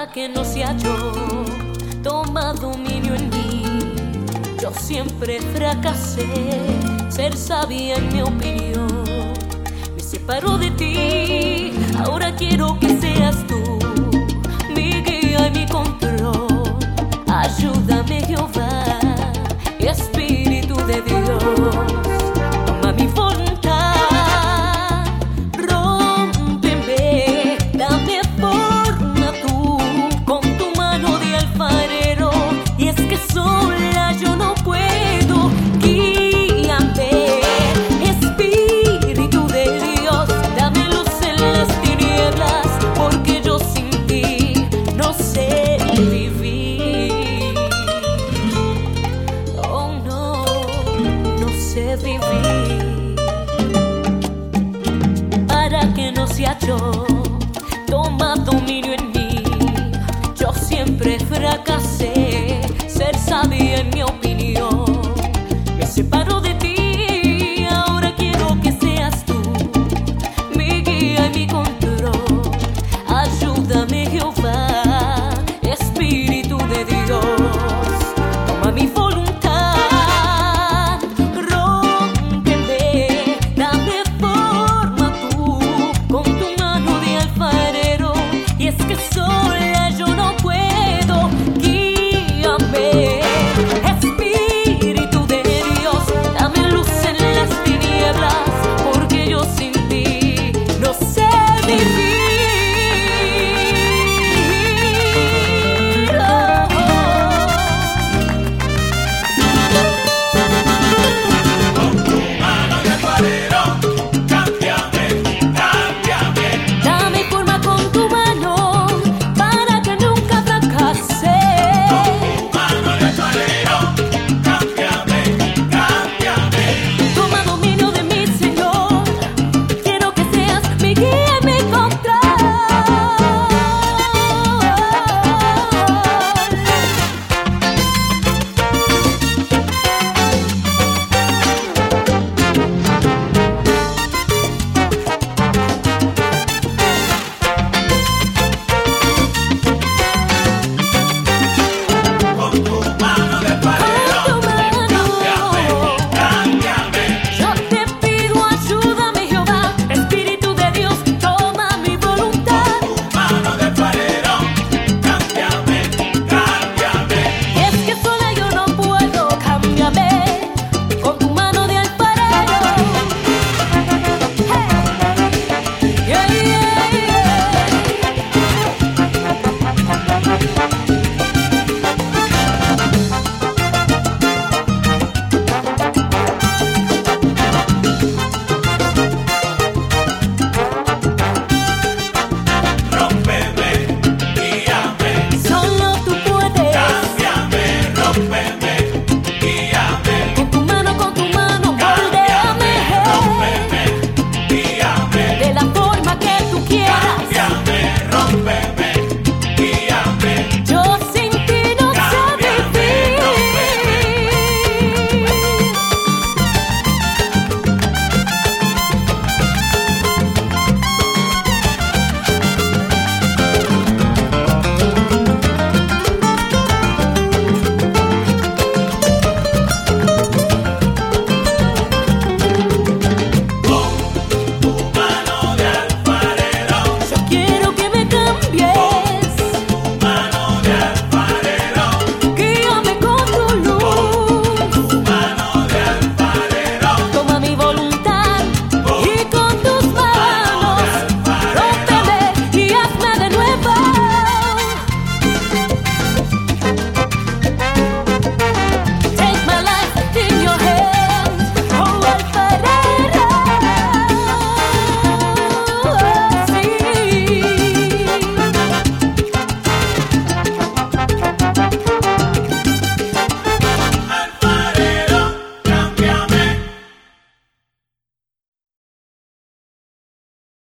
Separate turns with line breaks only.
para que no sea yo, toma dominio en mí. Yo siempre fracasé, ser sabia en mi opinión. Me separo de ti, ahora quiero que seas tú mi guía y mi control. Ayúdame, Jehová, Espíritu de Dios. Toma mi voluntad, rómpeme, dame forma tú con tu mano de alfarero. Y es que sola yo no puedo, guíame, Espíritu de Dios, dame luz en las tinieblas, porque yo sin ti no sé vivir. Oh no, no sé vivir. Para que no sea yo, toma dominio en mí. Yo siempre fracasé, ser sabia en mi opinión.